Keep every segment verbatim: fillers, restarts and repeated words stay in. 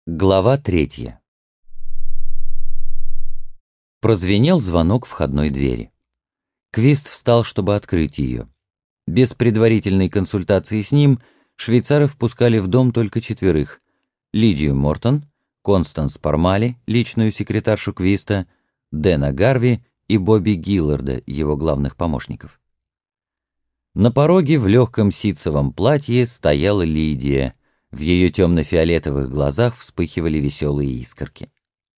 Глава третья. Прозвенел звонок входной двери. Квист встал, чтобы открыть ее. Без предварительной консультации с ним швейцары впускали в дом только четверых: Лидию Мортон, Констанс Пармали, личную секретаршу Квиста, Дэна Гарви и Бобби Гилларда, его главных помощников. На пороге в легком ситцевом платье стояла Лидия. В ее темно-фиолетовых глазах вспыхивали веселые искорки.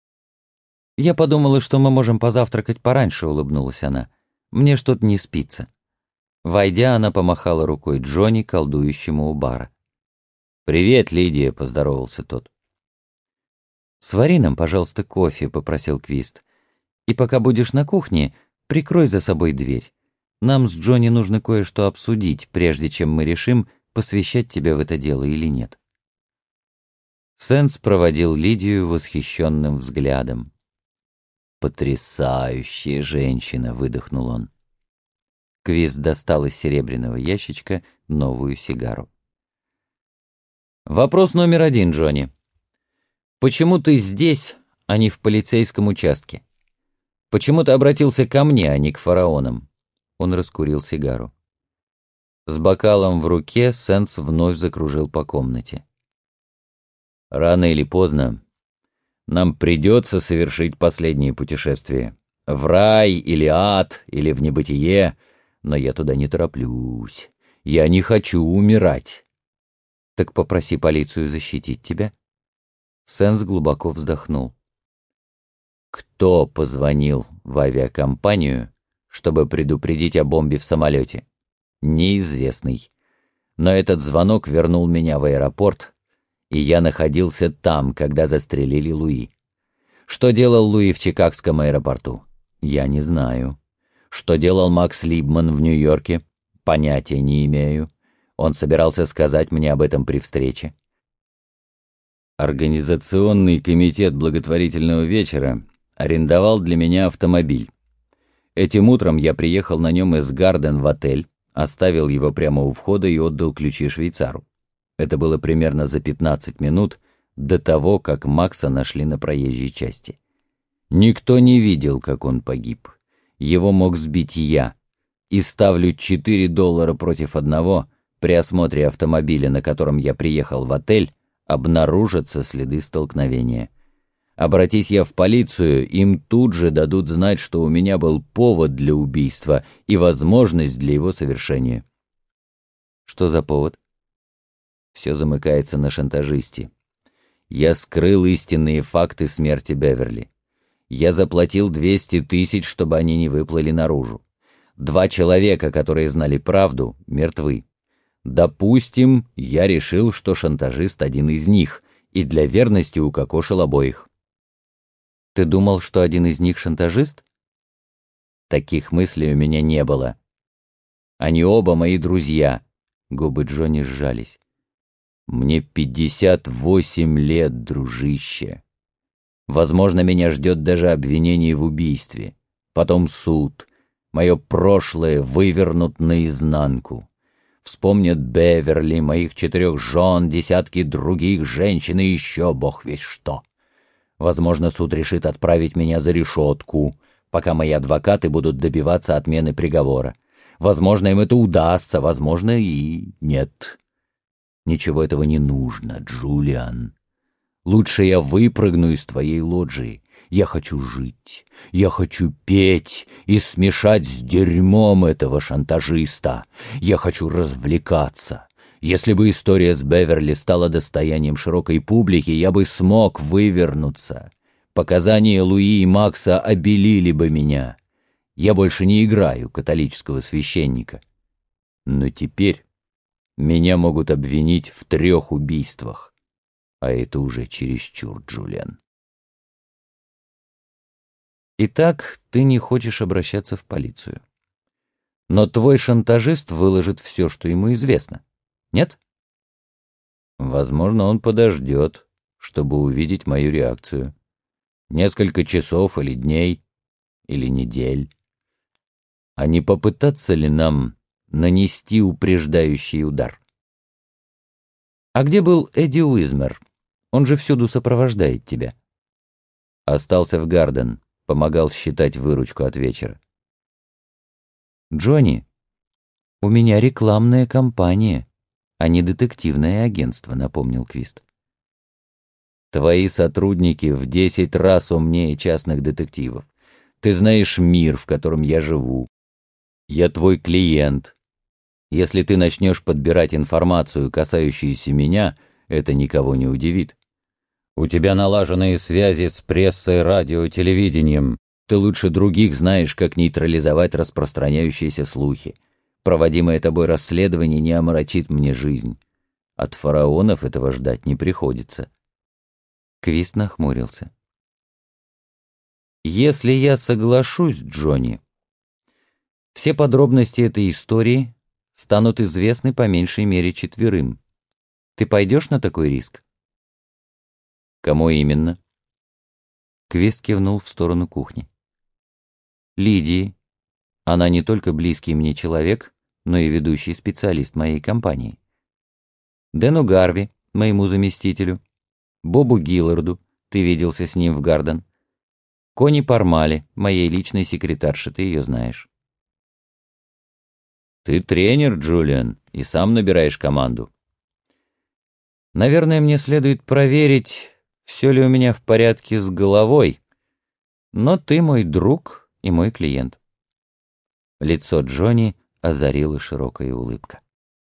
«Я подумала, что мы можем позавтракать пораньше», — улыбнулась она. «Мне что-то не спится». Войдя, она помахала рукой Джонни, колдующему у бара. «Привет, Лидия», — поздоровался тот. «Свари нам, пожалуйста, кофе», — попросил Квист. «И пока будешь на кухне, прикрой за собой дверь. Нам с Джонни нужно кое-что обсудить, прежде чем мы решим, посвящать тебя в это дело или нет». Сенс проводил Лидию восхищенным взглядом. «Потрясающая женщина!» — выдохнул он. Квист достал из серебряного ящичка новую сигару. «Вопрос номер один, Джонни. Почему ты здесь, а не в полицейском участке? Почему ты обратился ко мне, а не к фараонам?» Он раскурил сигару. С бокалом в руке Сенс вновь закружил по комнате. «Рано или поздно нам придется совершить последнее путешествие. В рай или ад, или в небытие, но я туда не тороплюсь. Я не хочу умирать». «Так попроси полицию защитить тебя». Сенс глубоко вздохнул. «Кто позвонил в авиакомпанию, чтобы предупредить о бомбе в самолете? Неизвестный. Но этот звонок вернул меня в аэропорт, и я находился там, когда застрелили Луи. Что делал Луи в Чикагском аэропорту? Я не знаю. Что делал Макс Либман в Нью-Йорке? Понятия не имею. Он собирался сказать мне об этом при встрече. Организационный комитет благотворительного вечера арендовал для меня автомобиль. Этим утром я приехал на нем из Гарден в отель, оставил его прямо у входа и отдал ключи швейцару. Это было примерно за пятнадцать минут до того, как Макса нашли на проезжей части. Никто не видел, как он погиб. Его мог сбить я. И ставлю четыре доллара против одного: при осмотре автомобиля, на котором я приехал в отель, обнаружатся следы столкновения. Обратись я в полицию, им тут же дадут знать, что у меня был повод для убийства и возможность для его совершения. Что за повод? Все замыкается на шантажисте. Я скрыл истинные факты смерти Беверли. Я заплатил двести тысяч, чтобы они не выплыли наружу. Два человека, которые знали правду, мертвы. Допустим, я решил, что шантажист один из них, и для верности укокошил обоих. Ты думал, что один из них шантажист? Таких мыслей у меня не было. Они оба мои друзья. Губы Джонни сжались. Мне пятьдесят восемь лет, дружище. Возможно, меня ждет даже обвинение в убийстве. Потом суд. Мое прошлое вывернут наизнанку. Вспомнят Беверли, моих четырех жен, десятки других женщин и еще бог весть что. Возможно, суд решит отправить меня за решетку, пока мои адвокаты будут добиваться отмены приговора. Возможно, им это удастся, возможно, и нет. Ничего этого не нужно, Джулиан. Лучше я выпрыгну из твоей лоджии. Я хочу жить, я хочу петь и смешать с дерьмом этого шантажиста. Я хочу развлекаться. Если бы история с Беверли стала достоянием широкой публики, я бы смог вывернуться. Показания Луи и Макса обелили бы меня. Я больше не играю католического священника. Но теперь меня могут обвинить в трех убийствах. А это уже чересчур, Джулиан. Итак, ты не хочешь обращаться в полицию. Но твой шантажист выложит все, что ему известно. Нет? Возможно, он подождет, чтобы увидеть мою реакцию. Несколько часов или дней, или недель. А не попытаться ли нам нанести упреждающий удар? А где был Эдди Уизмер? Он же всюду сопровождает тебя. Остался в Гарден, помогал считать выручку от вечера. Джонни, у меня рекламная кампания, а не детективное агентство, напомнил Квист. Твои сотрудники в десять раз умнее частных детективов. Ты знаешь мир, в котором я живу. Я твой клиент. Если ты начнешь подбирать информацию, касающуюся меня, это никого не удивит. У тебя налаженные связи с прессой, радио, телевидением. Ты лучше других знаешь, как нейтрализовать распространяющиеся слухи. Проводимое тобой расследование не омрачит мне жизнь. От фараонов этого ждать не приходится. Квист нахмурился. Если я соглашусь, Джонни, все подробности этой истории станут известны по меньшей мере четверым. Ты пойдешь на такой риск? Кому именно? Квист кивнул в сторону кухни. Лидии. Она не только близкий мне человек, но и ведущий специалист моей компании. Дэну Гарви, моему заместителю. Бобу Гилларду, ты виделся с ним в Гарден. Кони Пармали, моей личной секретарше, ты ее знаешь. Ты тренер, Джулиан, и сам набираешь команду. Наверное, мне следует проверить, все ли у меня в порядке с головой, но ты мой друг и мой клиент. Лицо Джонни озарила широкая улыбка.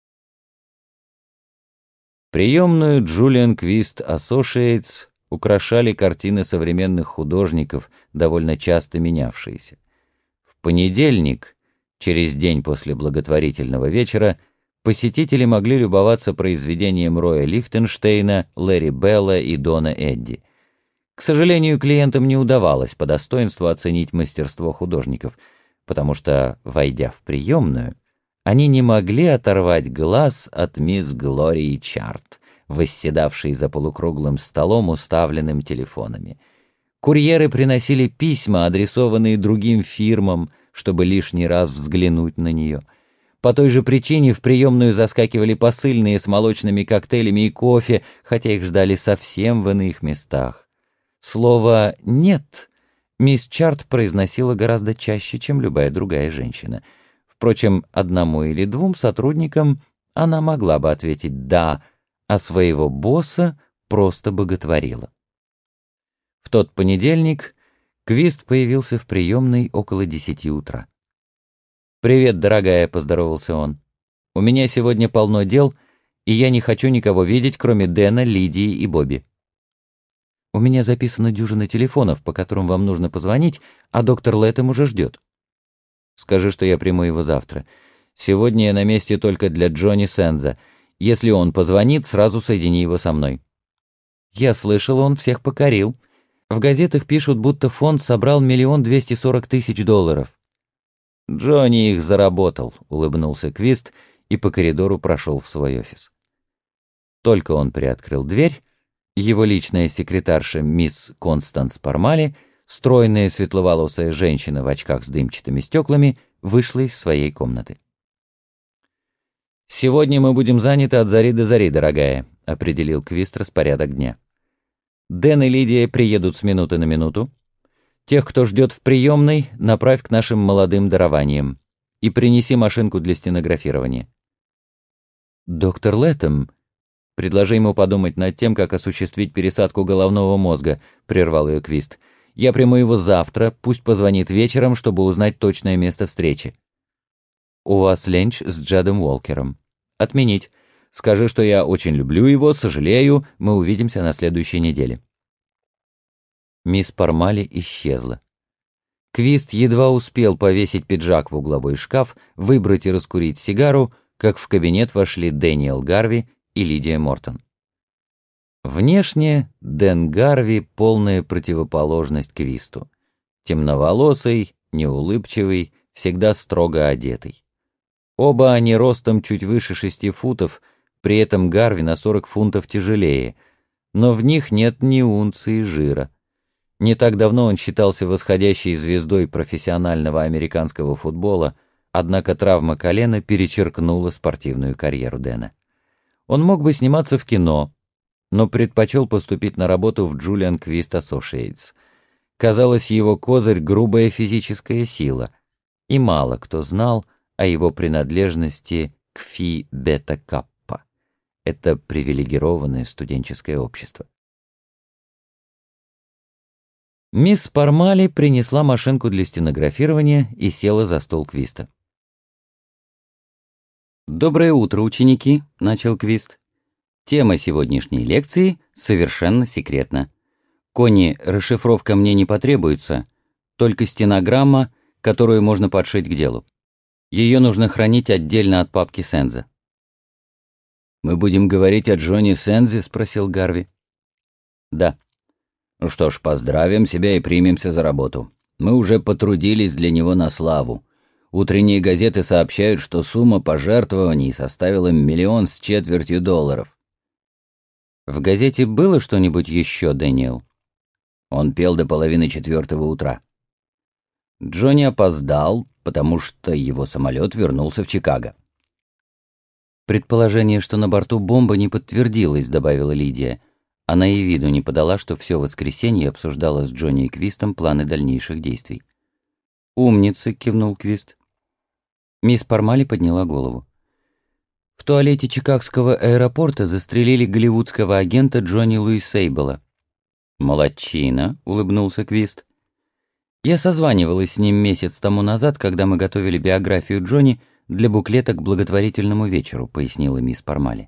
Приемную Julian Quist Associates украшали картины современных художников, довольно часто менявшиеся. В понедельник, через день после благотворительного вечера, посетители могли любоваться произведением Роя Лихтенштейна, Лэри Белла и Дона Эдди. К сожалению, клиентам не удавалось по достоинству оценить мастерство художников, потому что, войдя в приемную, они не могли оторвать глаз от мисс Глории Чарт, восседавшей за полукруглым столом, уставленным телефонами. Курьеры приносили письма, адресованные другим фирмам, чтобы лишний раз взглянуть на нее. По той же причине в приемную заскакивали посыльные с молочными коктейлями и кофе, хотя их ждали совсем в иных местах. Слово «нет» мисс Чарт произносила гораздо чаще, чем любая другая женщина. Впрочем, одному или двум сотрудникам она могла бы ответить «да», а своего босса просто боготворила. В тот понедельник Квист появился в приемной около десяти утра. «Привет, дорогая», — поздоровался он. «У меня сегодня полно дел, и я не хочу никого видеть, кроме Дэна, Лидии и Бобби. У меня записана дюжина телефонов, по которым вам нужно позвонить, а доктор Лэттем уже ждет. Скажи, что я приму его завтра. Сегодня я на месте только для Джонни Сенза. Если он позвонит, сразу соедини его со мной». Я слышал, он всех покорил. В газетах пишут, будто фонд собрал миллион двести сорок тысяч долларов. Джонни их заработал, улыбнулся Квист и по коридору прошел в свой офис. Только он приоткрыл дверь, его личная секретарша мисс Констанс Пармали, стройная светловолосая женщина в очках с дымчатыми стеклами, вышла из своей комнаты. «Сегодня мы будем заняты от зари до зари, дорогая», — определил Квист распорядок дня. «Дэн и Лидия приедут с минуты на минуту. Тех, кто ждет в приемной, направь к нашим молодым дарованиям и принеси машинку для стенографирования». «Доктор Лэттем, предложи ему подумать над тем, как осуществить пересадку головного мозга», — прервал ее Квист. «Я приму его завтра, пусть позвонит вечером, чтобы узнать точное место встречи». «У вас ленч с Джадом Уолкером». «Отменить. Скажи, что я очень люблю его, сожалею, мы увидимся на следующей неделе». Мисс Пармали исчезла. Квист едва успел повесить пиджак в угловой шкаф, выбрать и раскурить сигару, как в кабинет вошли Дэниел Гарви и Лидия Мортон. Внешне Дэн Гарви — полная противоположность Квисту. Темноволосый, неулыбчивый, всегда строго одетый. Оба они ростом чуть выше шести футов, при этом Гарви на сорок фунтов тяжелее, но в них нет ни унции жира. Не так давно он считался восходящей звездой профессионального американского футбола, однако травма колена перечеркнула спортивную карьеру Дэна. Он мог бы сниматься в кино, но предпочел поступить на работу в Julian Quist Associates. Казалось, его козырь — грубая физическая сила, и мало кто знал о его принадлежности к Фи Бета Каппа. Это привилегированное студенческое общество. Мисс Пармали принесла машинку для стенографирования и села за стол Квиста. «Доброе утро, ученики», — начал Квист. «Тема сегодняшней лекции совершенно секретна. Конни, расшифровка мне не потребуется, только стенограмма, которую можно подшить к делу. Ее нужно хранить отдельно от папки Сенза». «Мы будем говорить о Джонни Сензе?» — спросил Гарви. «Да». «Ну что ж, поздравим себя и примемся за работу. Мы уже потрудились для него на славу. Утренние газеты сообщают, что сумма пожертвований составила миллион с четвертью долларов». «В газете было что-нибудь еще, Дэниел?» Он пел до половины четвертого утра. Джонни опоздал, потому что его самолет вернулся в Чикаго. «Предположение, что на борту бомба, не подтвердилось», — добавила Лидия. Она и виду не подала, что все воскресенье обсуждала с Джонни и Квистом планы дальнейших действий. «Умница», — кивнул Квист. Мисс Пармали подняла голову. «В туалете Чикагского аэропорта застрелили голливудского агента Джонни Луи Сейбела». «Молодчина», — улыбнулся Квист. «Я созванивалась с ним месяц тому назад, когда мы готовили биографию Джонни для буклета к благотворительному вечеру», — пояснила мисс Пармали.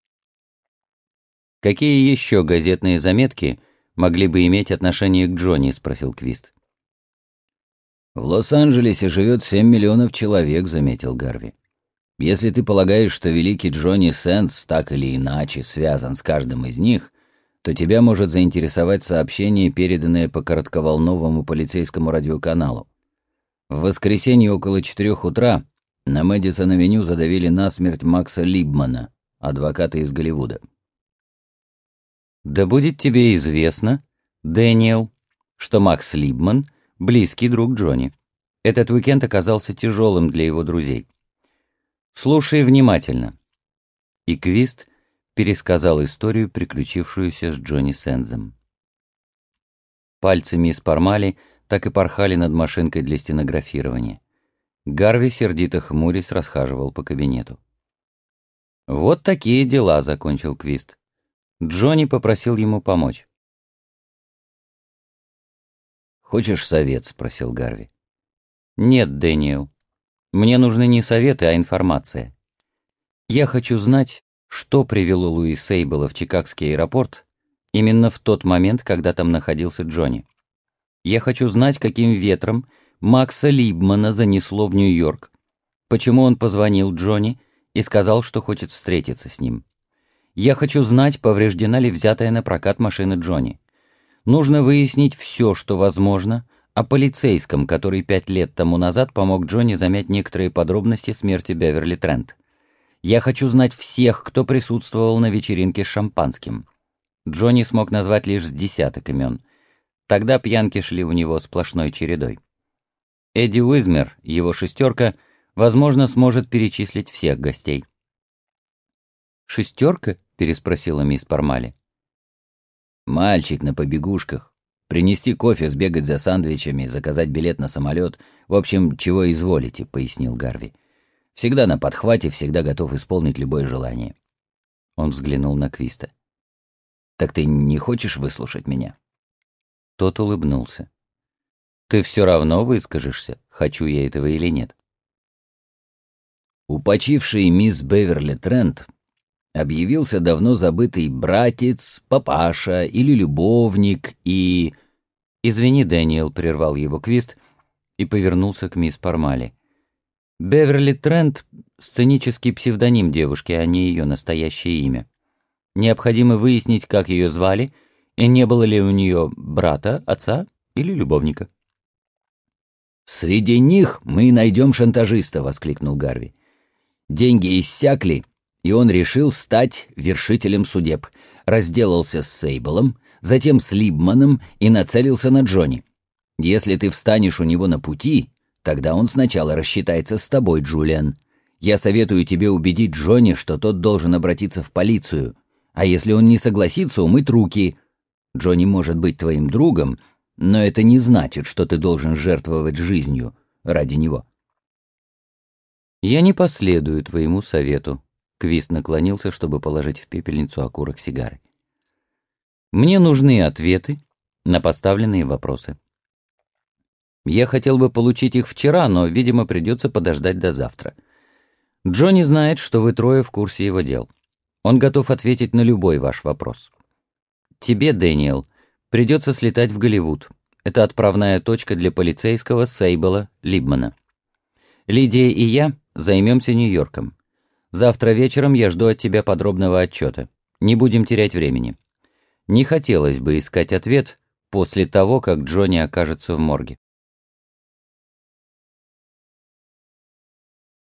«Какие еще газетные заметки могли бы иметь отношение к Джонни?» — спросил Квист. «В Лос-Анджелесе живет семь миллионов человек», — заметил Гарви. «Если ты полагаешь, что великий Джонни Сэндс так или иначе связан с каждым из них, то тебя может заинтересовать сообщение, переданное по коротковолновому полицейскому радиоканалу. В воскресенье около четырех утра на Мэдисон-авеню задавили насмерть Макса Либмана, адвоката из Голливуда». «Да будет тебе известно, Дэниел, что Макс Либман — близкий друг Джонни. Этот уикенд оказался тяжелым для его друзей. Слушай внимательно». И Квист пересказал историю, приключившуюся с Джонни Сензом. Пальцы мисс Пармали так и порхали над машинкой для стенографирования. Гарви, сердито хмурясь, расхаживал по кабинету. «Вот такие дела», — закончил Квист. Джонни попросил ему помочь. «Хочешь совет?» — спросил Гарви. «Нет, Дэниел. Мне нужны не советы, а информация. Я хочу знать, что привело Луи Сейбела в Чикагский аэропорт именно в тот момент, когда там находился Джонни. Я хочу знать, каким ветром Макса Либмана занесло в Нью-Йорк, почему он позвонил Джонни и сказал, что хочет встретиться с ним. Я хочу знать, повреждена ли взятая на прокат машина Джонни. Нужно выяснить все, что возможно, о полицейском, который пять лет тому назад помог Джонни замять некоторые подробности смерти Беверли Трент. Я хочу знать всех, кто присутствовал на вечеринке с шампанским. Джонни смог назвать лишь с десяток имен. Тогда пьянки шли у него сплошной чередой. Эдди Уизмер, его шестерка, возможно, сможет перечислить всех гостей». «Шестерка?» — переспросила мисс Пармали. «Мальчик на побегушках. Принести кофе, сбегать за сандвичами, заказать билет на самолет. В общем, чего изволите», — пояснил Гарви. «Всегда на подхвате, всегда готов исполнить любое желание». Он взглянул на Квиста. «Так ты не хочешь выслушать меня?» Тот улыбнулся. «Ты все равно выскажешься, хочу я этого или нет». У почившей мисс Беверли Трент объявился давно забытый братец, папаша или любовник и... «Извини, Дэниел», — прервал его Квист и повернулся к мисс Пармали. «Беверли Трент — сценический псевдоним девушки, а не ее настоящее имя. Необходимо выяснить, как ее звали, и не было ли у нее брата, отца или любовника». «Среди них мы найдем шантажиста», — воскликнул Гарви. «Деньги иссякли, и он решил стать вершителем судеб. Разделался с Сейбелом, затем с Либманом и нацелился на Джонни. Если ты встанешь у него на пути, тогда он сначала рассчитается с тобой, Джулиан. Я советую тебе убедить Джонни, что тот должен обратиться в полицию, А если он не согласится умыть руки? Джонни может быть твоим другом, но это не значит, что ты должен жертвовать жизнью ради него. Я не последую твоему совету. Квист наклонился, чтобы положить в пепельницу окурок сигары. Мне нужны ответы на поставленные вопросы. Я хотел бы получить их вчера, но, видимо, придется подождать до завтра. Джонни знает, что вы трое в курсе его дел. Он готов ответить на любой ваш вопрос. Тебе, Дэниел, придется слетать в Голливуд. Это отправная точка для полицейского Сейбела Либмана. Лидия и я займемся Нью-Йорком. Завтра вечером я жду от тебя подробного отчета. Не будем терять времени. Не хотелось бы искать ответ после того, как Джонни окажется в морге.